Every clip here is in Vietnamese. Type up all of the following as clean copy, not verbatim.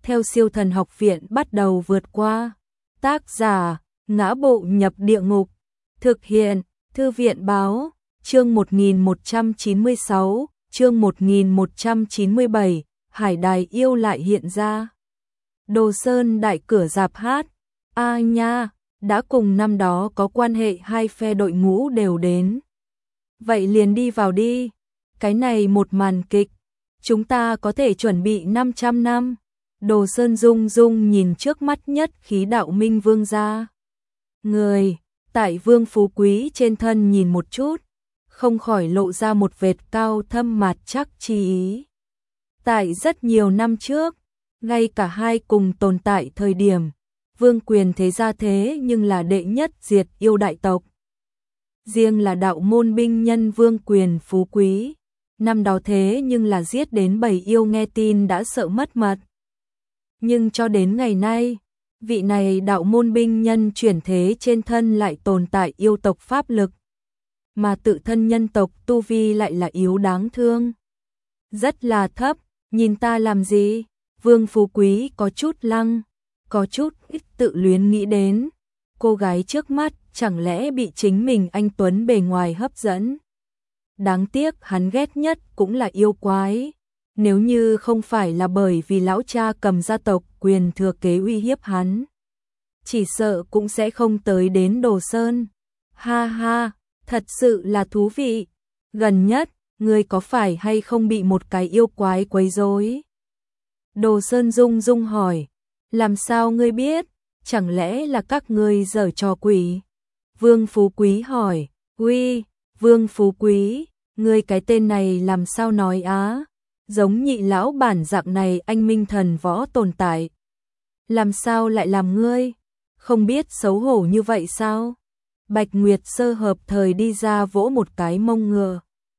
theo Siêu Thần Học Viện bắt đầu vượt qua. Tác giả: Ngã Bộ Nhập Địa Ngục. Thực hiện: Thư viện báo. Chương 1196, chương 1197, Hải Đài yêu lại hiện ra. Đồ Sơn đại cửa rạp hát. A nha, đã cùng năm đó có quan hệ, hai phe đội ngũ đều đến. Vậy liền đi vào đi. Cái này một màn kịch, chúng ta có thể chuẩn bị 500 năm. Đồ Sơn rung rung nhìn trước mắt nhất khí đạo minh vương gia. Người, tại Vương Phú Quý trên thân nhìn một chút, không khỏi lộ ra một vệt cao thâm mạt chắc chi ý. Tại rất nhiều năm trước, ngay cả hai cùng tồn tại thời điểm, vương quyền thế gia thế nhưng là đệ nhất diệt yêu đại tộc. Riêng là đạo môn binh nhân Vương Quyền Phú Quý, năm đó thế nhưng là giết đến 7 yêu, nghe tin đã sợ mất mật. Nhưng cho đến ngày nay, vị này đạo môn binh nhân chuyển thế trên thân lại tồn tại yêu tộc pháp lực, mà tự thân nhân tộc tu vi lại là yếu đáng thương. Rất là thấp, nhìn ta làm gì? Vương Phú Quý có chút lăng, có chút ít tự luyến nghĩ đến. Cô gái trước mắt chẳng lẽ bị chính mình anh tuấn bề ngoài hấp dẫn. Đáng tiếc hắn ghét nhất cũng là yêu quái. Nếu như không phải là bởi vì lão cha cầm gia tộc quyền thừa kế uy hiếp hắn, chỉ sợ cũng sẽ không tới đến Đồ Sơn. Ha ha, thật sự là thú vị. Gần nhất, ngươi có phải hay không bị một cái yêu quái quấy rối? Đồ Sơn rung rung hỏi. Làm sao ngươi biết? Chẳng lẽ là các ngươi giở trò quỷ? Vương Phú Quý hỏi. Uy, Vương Phú Quý, ngươi cái tên này làm sao nói á? Giống nhị lão bản dạng này anh minh thần võ tồn tại. Làm sao lại làm ngươi? Không biết xấu hổ như vậy sao? Bạch Nguyệt Sơ hợp thời đi ra vỗ một cái mông ngựa.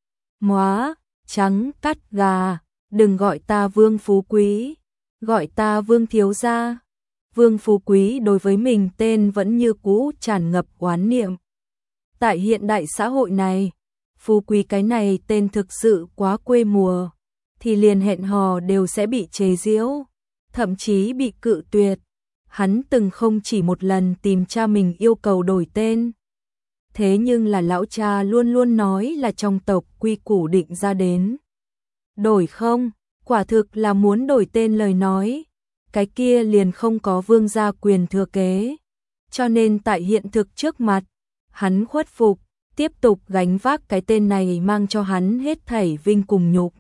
Móa, trắng cắt gà, đừng gọi ta Vương Phú Quý, gọi ta Vương thiếu gia. Vương Phú Quý đối với mình tên vẫn như cũ tràn ngập oán niệm. Tại hiện đại xã hội này, Phú Quý cái này tên thực sự quá quê mùa, thì liền hẹn hò đều sẽ bị chế giễu, thậm chí bị cự tuyệt. Hắn từng không chỉ một lần tìm cha mình yêu cầu đổi tên. Thế nhưng là lão cha luôn luôn nói là trong tộc quy củ định ra đến. Đổi không, quả thực là muốn đổi tên lời nói, cái kia liền không có vương gia quyền thừa kế. Cho nên tại hiện thực trước mặt, hắn khuất phục, tiếp tục gánh vác cái tên này mang cho hắn hết thảy vinh cùng nhục.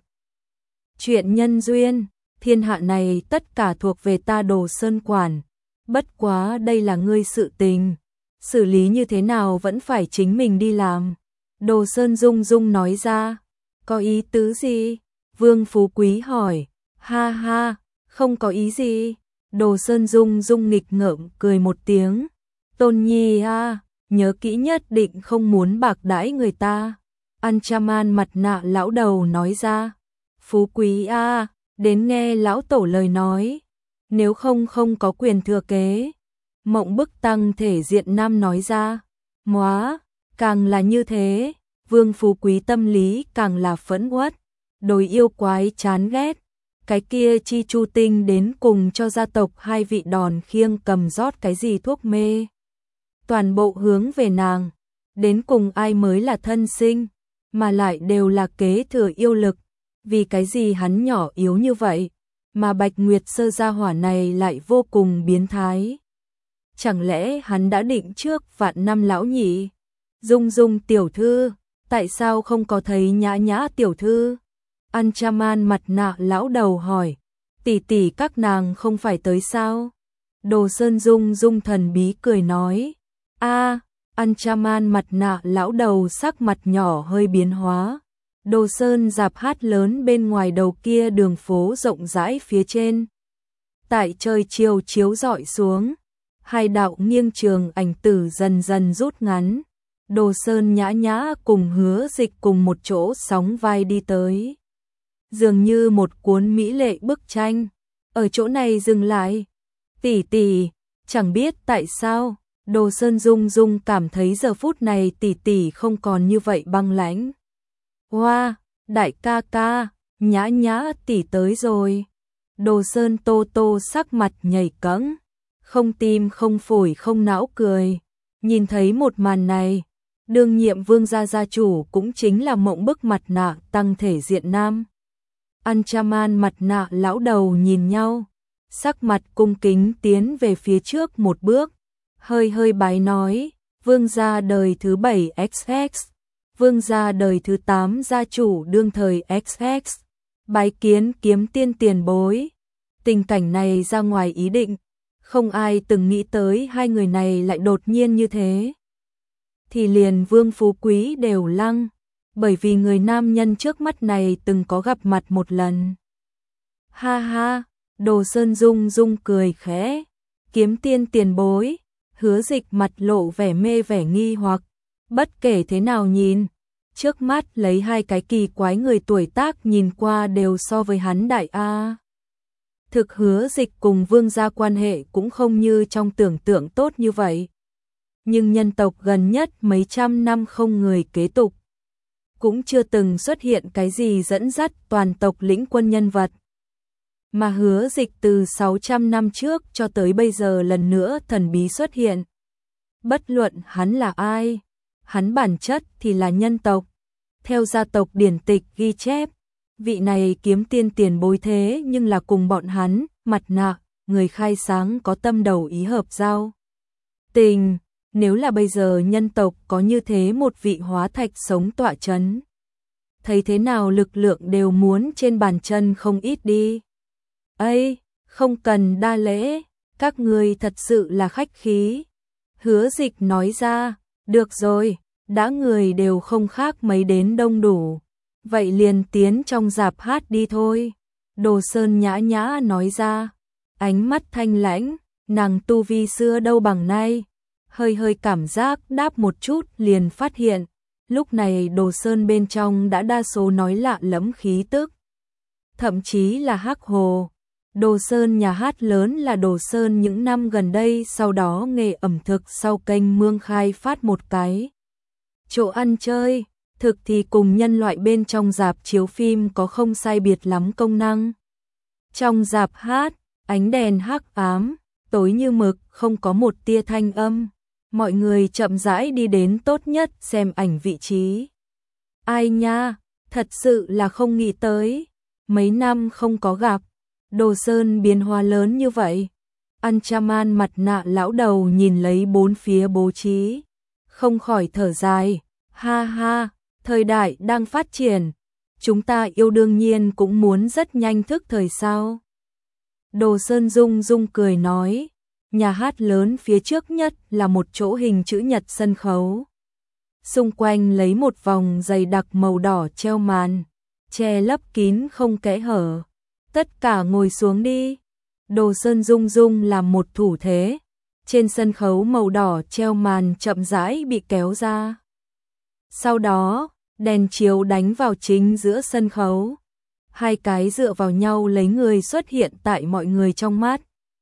Chuyện nhân duyên, thiên hạ này tất cả thuộc về ta Đồ Sơn quản. Bất quá đây là ngươi sự tình, xử lý như thế nào vẫn phải chính mình đi làm. Đồ Sơn rung rung nói ra. Có ý tứ gì? Vương Phú Quý hỏi. Ha ha, không có ý gì. Đồ Sơn rung rung nghịch ngợm cười một tiếng. Tôn Nhi a, nhớ kỹ nhất định không muốn bạc đãi người ta. Anchaman mặt nạ lão đầu nói ra. Phú Quý a, đến nghe lão tổ lời nói. Nếu không có quyền thừa kế. Mộng Bức Tăng thể diện nam nói ra. Móa, càng là như thế, Vương Phú Quý tâm lý càng là phẫn uất, đối yêu quái chán ghét. Cái kia Chi Chu Tinh đến cùng cho gia tộc hai vị đòn khiêng cầm rót cái gì thuốc mê. Toàn bộ hướng về nàng, đến cùng ai mới là thân sinh, mà lại đều là kế thừa yêu lực. Vì cái gì hắn nhỏ yếu như vậy, mà Bạch Nguyệt Sơ gia hỏa này lại vô cùng biến thái. Chẳng lẽ hắn đã định trước vạn năm lão nhị? Dung Dung tiểu thư, tại sao không có thấy Nhã Nhã tiểu thư? Anchaman mặt nạ lão đầu hỏi. Tỷ tỷ các nàng không phải tới sao? Đồ Sơn Dung Dung thần bí cười nói. A, Anchaman mặt nạ lão đầu sắc mặt nhỏ hơi biến hóa. Đồ Sơn rạp hát lớn bên ngoài đầu kia đường phố rộng rãi phía trên. Tại trời chiều chiếu rọi xuống, hai đạo nghiêng trường ảnh tử dần dần rút ngắn. Đồ Sơn Nhã Nhã cùng Hứa Dịch cùng một chỗ sóng vai đi tới. Dường như một cuốn mỹ lệ bức tranh, ở chỗ này dừng lại. Tỷ tỷ, chẳng biết tại sao, Đồ Sơn Dung Dung cảm thấy giờ phút này tỷ tỷ không còn như vậy băng lãnh. Hoa, đại ca ca, Nhã Nhã tỷ tới rồi. Đồ Sơn Tô Tô sắc mặt nhảy cẫng, không tim không phổi không não cười. Nhìn thấy một màn này, đương nhiệm Vương gia gia chủ cũng chính là Mộng Bức mặt nạ tăng thể diện nam. Anchaman mặt nạ lão đầu nhìn nhau, sắc mặt cung kính tiến về phía trước một bước, hơi hơi bái nói, Vương gia đời thứ 7 XX, Vương gia đời thứ 8 gia chủ đương thời XX, bái kiến Kiếm Tiên tiền bối. Tình cảnh này ra ngoài ý định, không ai từng nghĩ tới hai người này lại đột nhiên như thế. Thì liền Vương Phú Quý đều lăng, bởi vì người nam nhân trước mắt này từng có gặp mặt một lần. Ha ha, Đồ Sơn rung rung cười khẽ, Kiếm Tiên tiền bối. Hứa Dịch mặt lộ vẻ mê vẻ nghi hoặc, bất kể thế nào nhìn, trước mắt lấy hai cái kỳ quái người tuổi tác nhìn qua đều so với hắn đại A. Thực Hứa Dịch cùng Vương gia quan hệ cũng không như trong tưởng tượng tốt như vậy. Nhưng nhân tộc gần nhất mấy trăm năm không người kế tục, cũng chưa từng xuất hiện cái gì dẫn dắt toàn tộc lĩnh quân nhân vật. Mà Hứa Dịch từ 600 năm trước cho tới bây giờ lần nữa thần bí xuất hiện. Bất luận hắn là ai, hắn bản chất thì là nhân tộc. Theo gia tộc điển tịch ghi chép, vị này Kiếm Tiên tiền bối thế nhưng là cùng bọn hắn, mặt nạ, người khai sáng có tâm đầu ý hợp giao tình. Nếu là bây giờ nhân tộc có như thế một vị hóa thạch sống tọa chấn, thấy thế nào lực lượng đều muốn trên bàn chân không ít đi. Ây, không cần đa lễ, các ngươi thật sự là khách khí. Hứa Dịch nói ra, được rồi, đã người đều không khác mấy đến đông đủ, vậy liền tiến trong rạp hát đi thôi. Đồ Sơn nhã nhã nói ra, ánh mắt thanh lãnh, nàng tu vi xưa đâu bằng nay. Hơi hơi cảm giác đáp một chút liền phát hiện, lúc này Đồ Sơn bên trong đã đa số nói lạ lẫm khí tức. Thậm chí là hắc hồ. Đồ Sơn nhà hát lớn là Đồ Sơn những năm gần đây sau đó nghề ẩm thực sau kênh Mương khai phát một cái chỗ ăn chơi, thực thì cùng nhân loại bên trong rạp chiếu phim có không sai biệt lắm công năng. Trong rạp hát, ánh đèn hắc ám, tối như mực, không có một tia thanh âm. Mọi người chậm rãi đi đến tốt nhất xem ảnh vị trí. Ai nha, thật sự là không nghĩ tới, mấy năm không có gặp, Đồ Sơn biến hóa lớn như vậy. Anchaman mặt nạ lão đầu nhìn lấy bốn phía bố trí, không khỏi thở dài, ha ha, thời đại đang phát triển, chúng ta yêu đương nhiên cũng muốn rất nhanh thức thời sao. Đồ Sơn rung rung cười nói, nhà hát lớn phía trước nhất là một chỗ hình chữ nhật sân khấu. Xung quanh lấy một vòng dày đặc màu đỏ treo màn, che lấp kín không kẽ hở. Tất cả ngồi xuống đi. Đồ Sơn rung rung làm một thủ thế. Trên sân khấu màu đỏ treo màn chậm rãi bị kéo ra. Sau đó, đèn chiếu đánh vào chính giữa sân khấu. Hai cái dựa vào nhau lấy người xuất hiện tại mọi người trong mắt.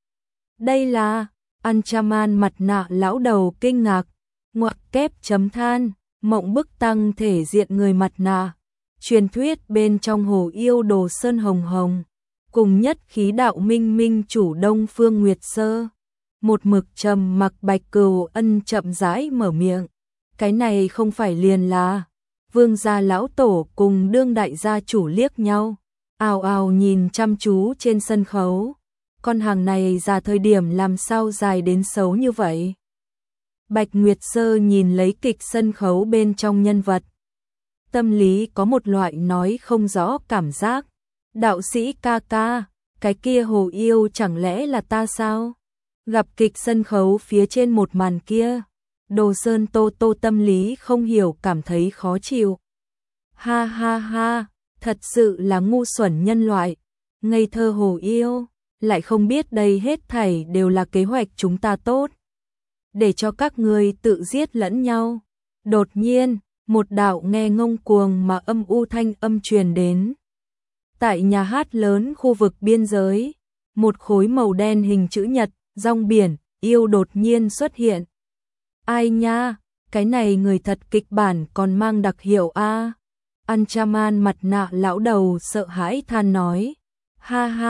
Đây là, Anchaman mặt nạ lão đầu kinh ngạc, ngoặc kép chấm than, Mộng Bức tăng thể diện người mặt nạ. Truyền thuyết bên trong hồ yêu Đồ Sơn hồng hồng, cùng nhất khí đạo minh minh chủ Đông Phương Nguyệt Sơ. Một mực trầm mặc Bạch Cừu Ân chậm rãi mở miệng. Cái này không phải liền là Vương gia lão tổ cùng đương đại gia chủ liếc nhau, ào ào nhìn chăm chú trên sân khấu. Con hàng này ra thời điểm làm sao dài đến xấu như vậy. Bạch Nguyệt Sơ nhìn lấy kịch sân khấu bên trong nhân vật. Tâm lý có một loại nói không rõ cảm giác. Đạo sĩ ca ca, cái kia hồ yêu chẳng lẽ là ta sao? Gặp kịch sân khấu phía trên một màn kia, Đồ Sơn Tô Tô tâm lý không hiểu cảm thấy khó chịu. Ha ha ha, thật sự là ngu xuẩn nhân loại, ngây thơ hồ yêu, lại không biết đây hết thảy đều là kế hoạch chúng ta tốt. Để cho các ngươi tự giết lẫn nhau. Đột nhiên, một đạo nghe ngông cuồng mà âm u thanh âm truyền đến. Tại nhà hát lớn khu vực biên giới, một khối màu đen hình chữ nhật, rong biển, yêu đột nhiên xuất hiện. Ai nha, cái này người thật kịch bản còn mang đặc hiệu a. Anchaman mặt nạ lão đầu sợ hãi than nói. Ha ha,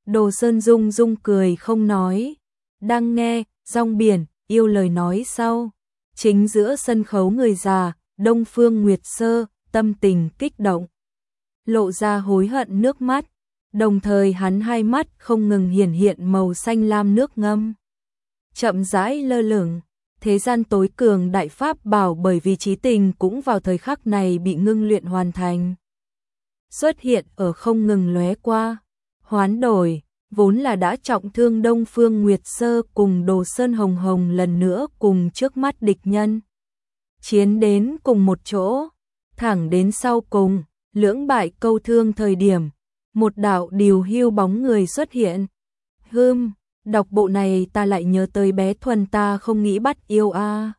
Đồ Sơn rung rung cười không nói, đang nghe, rong biển, yêu lời nói sau. Chính giữa sân khấu người già, Đông Phương Nguyệt Sơ, tâm tình kích động, lộ ra hối hận nước mắt, đồng thời hắn hai mắt không ngừng hiển hiện màu xanh lam nước ngâm. Chậm rãi lơ lửng, thế gian tối cường đại pháp bảo bởi vì chí tình cũng vào thời khắc này bị ngưng luyện hoàn thành. Xuất hiện ở không ngừng lóe qua, hoán đổi, vốn là đã trọng thương Đông Phương Nguyệt Sơ cùng Đồ Sơn Hồng Hồng lần nữa cùng trước mắt địch nhân. Chiến đến cùng một chỗ, thẳng đến sau cùng, lưỡng bại câu thương thời điểm, một đạo điều hưu bóng người xuất hiện. Đọc bộ này ta lại nhớ tới bé Thuần ta không nghĩ bắt yêu a.